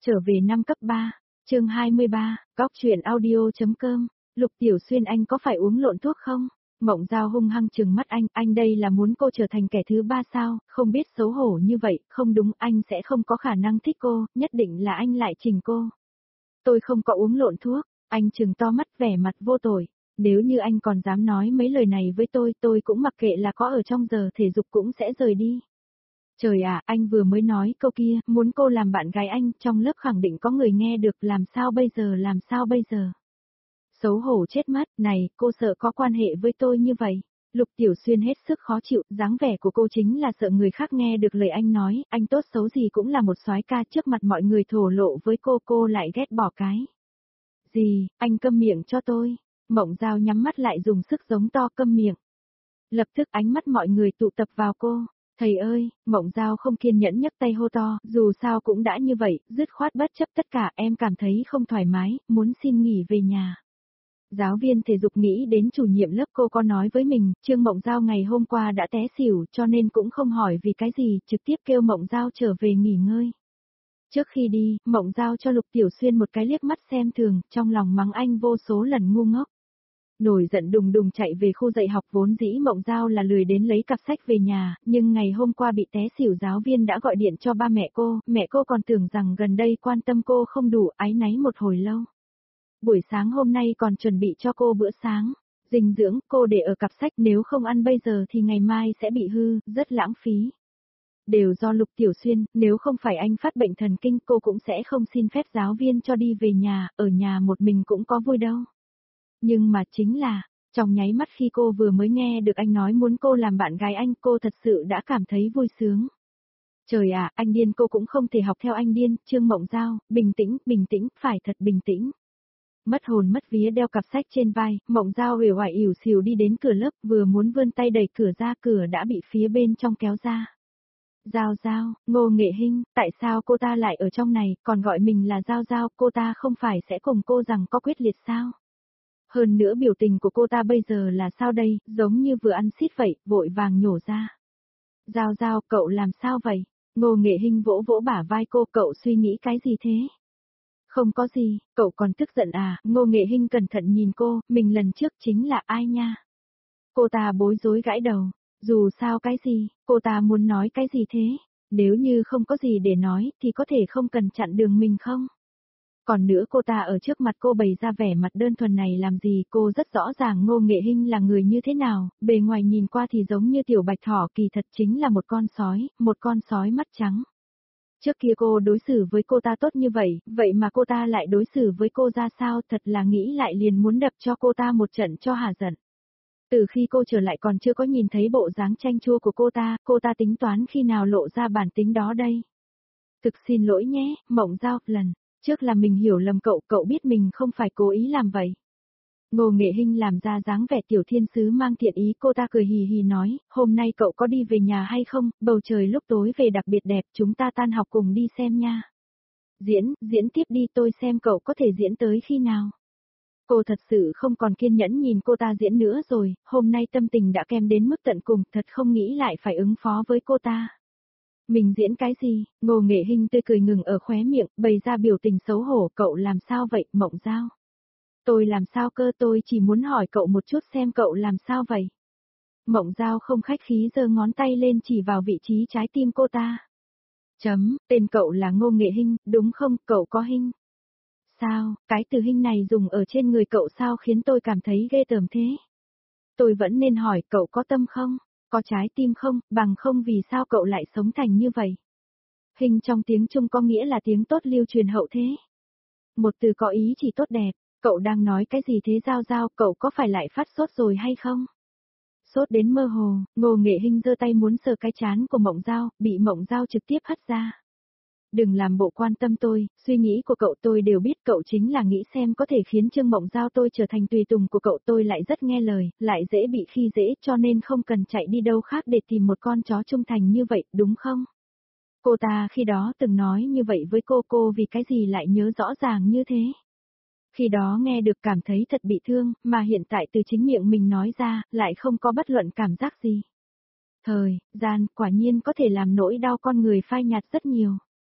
Trở về năm cấp 3, chương 23, góc truyện audio.com, Lục Tiểu Xuyên anh có phải uống lộn thuốc không? Mộng Giao hung hăng trừng mắt anh đây là muốn cô trở thành kẻ thứ ba sao, không biết xấu hổ như vậy, không đúng anh sẽ không có khả năng thích cô, nhất định là anh lại chỉnh cô. Tôi không có uống lộn thuốc, anh trừng to mắt vẻ mặt vô tội. Nếu như anh còn dám nói mấy lời này với tôi cũng mặc kệ là có ở trong giờ thể dục cũng sẽ rời đi. Trời ạ, anh vừa mới nói câu kia, muốn cô làm bạn gái anh, trong lớp khẳng định có người nghe được, làm sao bây giờ? Xấu hổ chết mất, này, cô sợ có quan hệ với tôi như vậy. Lục Tiểu Xuyên hết sức khó chịu, dáng vẻ của cô chính là sợ người khác nghe được lời anh nói, anh tốt xấu gì cũng là một soái ca trước mặt mọi người thổ lộ với cô lại ghét bỏ cái. Gì, anh câm miệng cho tôi. Mộng Giao nhắm mắt lại dùng sức giống to câm miệng. Lập tức ánh mắt mọi người tụ tập vào cô. Thầy ơi, Mộng Giao không kiên nhẫn nhấc tay hô to, dù sao cũng đã như vậy, dứt khoát bất chấp tất cả, em cảm thấy không thoải mái, muốn xin nghỉ về nhà. Giáo viên thể dục nghĩ đến chủ nhiệm lớp cô có nói với mình, Trương Mộng Giao ngày hôm qua đã té xỉu cho nên cũng không hỏi vì cái gì, trực tiếp kêu Mộng Giao trở về nghỉ ngơi. Trước khi đi, Mộng Giao cho Lục Tiểu Xuyên một cái liếc mắt xem thường, trong lòng mắng anh vô số lần ngu ngốc. Nổi giận đùng đùng chạy về khu dạy học, vốn dĩ Mộng Giao là lười đến lấy cặp sách về nhà, nhưng ngày hôm qua bị té xỉu giáo viên đã gọi điện cho ba mẹ cô còn tưởng rằng gần đây quan tâm cô không đủ, áy náy một hồi lâu. Buổi sáng hôm nay còn chuẩn bị cho cô bữa sáng, dinh dưỡng, cô để ở cặp sách, nếu không ăn bây giờ thì ngày mai sẽ bị hư, rất lãng phí. Đều do Lục Tiểu Xuyên, nếu không phải anh phát bệnh thần kinh cô cũng sẽ không xin phép giáo viên cho đi về nhà, ở nhà một mình cũng có vui đâu. Nhưng mà chính là, trong nháy mắt khi cô vừa mới nghe được anh nói muốn cô làm bạn gái anh, cô thật sự đã cảm thấy vui sướng. Trời ạ, anh điên, cô cũng không thể học theo anh điên. Trương Mộng Giao, bình tĩnh, phải thật bình tĩnh. Mất hồn mất vía đeo cặp sách trên vai, Mộng Giao uể oải ỉu xìu đi đến cửa lớp, vừa muốn vươn tay đẩy cửa ra, cửa đã bị phía bên trong kéo ra. Giao, Ngô Nghệ Hinh, tại sao cô ta lại ở trong này, còn gọi mình là Giao, cô ta không phải sẽ cùng cô rằng có quyết liệt sao? Hơn nữa biểu tình của cô ta bây giờ là sao đây, giống như vừa ăn xít vậy, vội vàng nhổ ra. Giao, cậu làm sao vậy? Ngô Nghệ Hinh vỗ vỗ bả vai cô, cậu suy nghĩ cái gì thế? Không có gì, cậu còn tức giận à? Ngô Nghệ Hinh cẩn thận nhìn cô, mình lần trước chính là ai nha? Cô ta bối rối gãi đầu, dù sao cái gì, cô ta muốn nói cái gì thế? Nếu như không có gì để nói thì có thể không cần chặn đường mình không? Còn nữa cô ta ở trước mặt cô bày ra vẻ mặt đơn thuần này làm gì, cô rất rõ ràng Ngô Nghệ Hinh là người như thế nào, bề ngoài nhìn qua thì giống như tiểu bạch thỏ, kỳ thật chính là một con sói mắt trắng. Trước kia cô đối xử với cô ta tốt như vậy, vậy mà cô ta lại đối xử với cô ra sao, thật là nghĩ lại liền muốn đập cho cô ta một trận cho hả giận. Từ khi cô trở lại còn chưa có nhìn thấy bộ dáng chanh chua của cô ta tính toán khi nào lộ ra bản tính đó đây. Thực xin lỗi nhé, Mộng Giao, lần trước là mình hiểu lầm cậu biết mình không phải cố ý làm vậy. Ngô Nghệ Hinh làm ra dáng vẻ tiểu thiên sứ mang thiện ý, cô ta cười hì hì nói, hôm nay cậu có đi về nhà hay không, bầu trời lúc tối về đặc biệt đẹp, chúng ta tan học cùng đi xem nha. Diễn tiếp đi, tôi xem cậu có thể diễn tới khi nào. Cô thật sự không còn kiên nhẫn nhìn cô ta diễn nữa rồi, hôm nay tâm tình đã kém đến mức tận cùng, thật không nghĩ lại phải ứng phó với cô ta. Mình diễn cái gì? Ngô Nghệ Hinh tươi cười ngừng ở khóe miệng, bày ra biểu tình xấu hổ, cậu làm sao vậy, Mộng Giao? Tôi làm sao cơ, tôi chỉ muốn hỏi cậu một chút xem cậu làm sao vậy? Mộng Giao không khách khí giơ ngón tay lên chỉ vào vị trí trái tim cô ta. Tên cậu là Ngô Nghệ Hinh, đúng không, cậu có Hinh? Sao, cái từ Hinh này dùng ở trên người cậu sao khiến tôi cảm thấy ghê tởm thế? Tôi vẫn nên hỏi cậu có tâm không? Có trái tim không, bằng không vì sao cậu lại sống thành như vậy? Hinh trong tiếng Trung có nghĩa là tiếng tốt lưu truyền hậu thế. Một từ có ý chỉ tốt đẹp, cậu đang nói cái gì thế Giao, cậu có phải lại phát sốt rồi hay không? Sốt đến mơ hồ, Ngô Nghệ Hinh giơ tay muốn sờ cái trán của Mộng Giao, bị Mộng Giao trực tiếp hất ra. Đừng làm bộ quan tâm tôi, suy nghĩ của cậu tôi đều biết, cậu chính là nghĩ xem có thể khiến Trương Mộng Giao tôi trở thành tùy tùng của cậu, tôi lại rất nghe lời, lại dễ bị khi dễ cho nên không cần chạy đi đâu khác để tìm một con chó trung thành như vậy, đúng không? Cô ta khi đó từng nói như vậy với cô vì cái gì lại nhớ rõ ràng như thế? Khi đó nghe được cảm thấy thật bị thương, mà hiện tại từ chính miệng mình nói ra, lại không có bất luận cảm giác gì. Thời gian, quả nhiên có thể làm nỗi đau con người phai nhạt rất nhiều.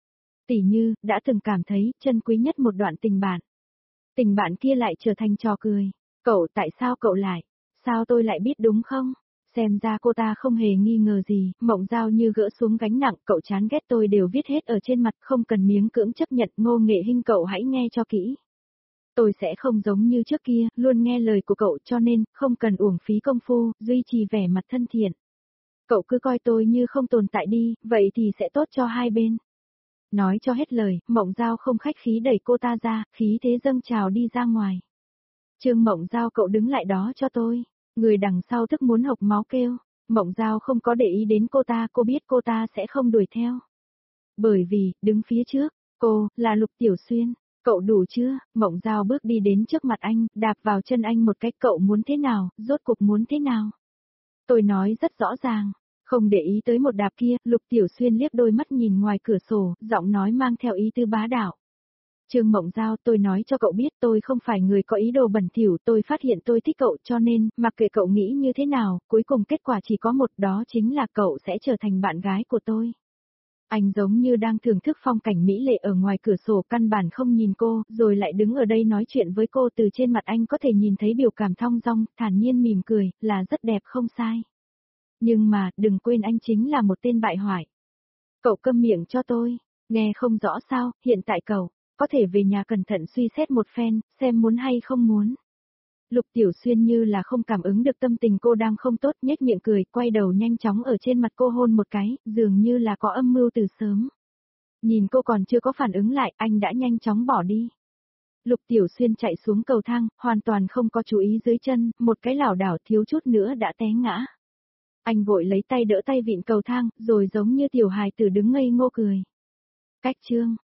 Tỉ như, đã từng cảm thấy, chân quý nhất một đoạn tình bạn. Tình bạn kia lại trở thành trò cười. Cậu tại sao cậu lại? Sao tôi lại biết đúng không? Xem ra cô ta không hề nghi ngờ gì, Mộng Giao như gỡ xuống gánh nặng, cậu chán ghét tôi đều viết hết ở trên mặt, không cần miếng cưỡng chấp nhận, Ngô Nghệ Hinh cậu hãy nghe cho kỹ. Tôi sẽ không giống như trước kia, luôn nghe lời của cậu cho nên, không cần uổng phí công phu, duy trì vẻ mặt thân thiện. Cậu cứ coi tôi như không tồn tại đi, vậy thì sẽ tốt cho hai bên. Nói cho hết lời, Mộng Giao không khách khí đẩy cô ta ra, khí thế dâng trào đi ra ngoài. Trương Mộng Giao cậu đứng lại đó cho tôi. Người đằng sau tức muốn hộc máu kêu. Mộng Giao không có để ý đến cô ta, cô biết cô ta sẽ không đuổi theo. Bởi vì, đứng phía trước, cô, là Lục Tiểu Xuyên. Cậu đủ chưa? Mộng Giao bước đi đến trước mặt anh, đạp vào chân anh một cách, cậu muốn thế nào, rốt cuộc muốn thế nào? Tôi nói rất rõ ràng. Không để ý tới một đạp kia, Lục Tiểu Xuyên liếc đôi mắt nhìn ngoài cửa sổ, giọng nói mang theo ý tư bá đạo. Trương Mộng Giao, tôi nói cho cậu biết tôi không phải người có ý đồ bẩn thỉu, tôi phát hiện tôi thích cậu cho nên, mặc kệ cậu nghĩ như thế nào, cuối cùng kết quả chỉ có một, đó chính là cậu sẽ trở thành bạn gái của tôi. Anh giống như đang thưởng thức phong cảnh mỹ lệ ở ngoài cửa sổ, căn bản không nhìn cô, rồi lại đứng ở đây nói chuyện với cô, từ trên mặt anh có thể nhìn thấy biểu cảm thong dong, thản nhiên mỉm cười, là rất đẹp không sai. Nhưng mà, đừng quên anh chính là một tên bại hoại. Cậu câm miệng cho tôi, nghe không rõ sao, hiện tại cậu có thể về nhà cẩn thận suy xét một phen, xem muốn hay không muốn. Lục Tiểu Xuyên như là không cảm ứng được tâm tình cô đang không tốt, nhếch miệng cười, quay đầu nhanh chóng ở trên mặt cô hôn một cái, dường như là có âm mưu từ sớm. Nhìn cô còn chưa có phản ứng lại, anh đã nhanh chóng bỏ đi. Lục Tiểu Xuyên chạy xuống cầu thang, hoàn toàn không có chú ý dưới chân, một cái lảo đảo thiếu chút nữa đã té ngã. Anh vội lấy tay đỡ tay vịn cầu thang, rồi giống như tiểu hài tử đứng ngây ngô cười. Cách chương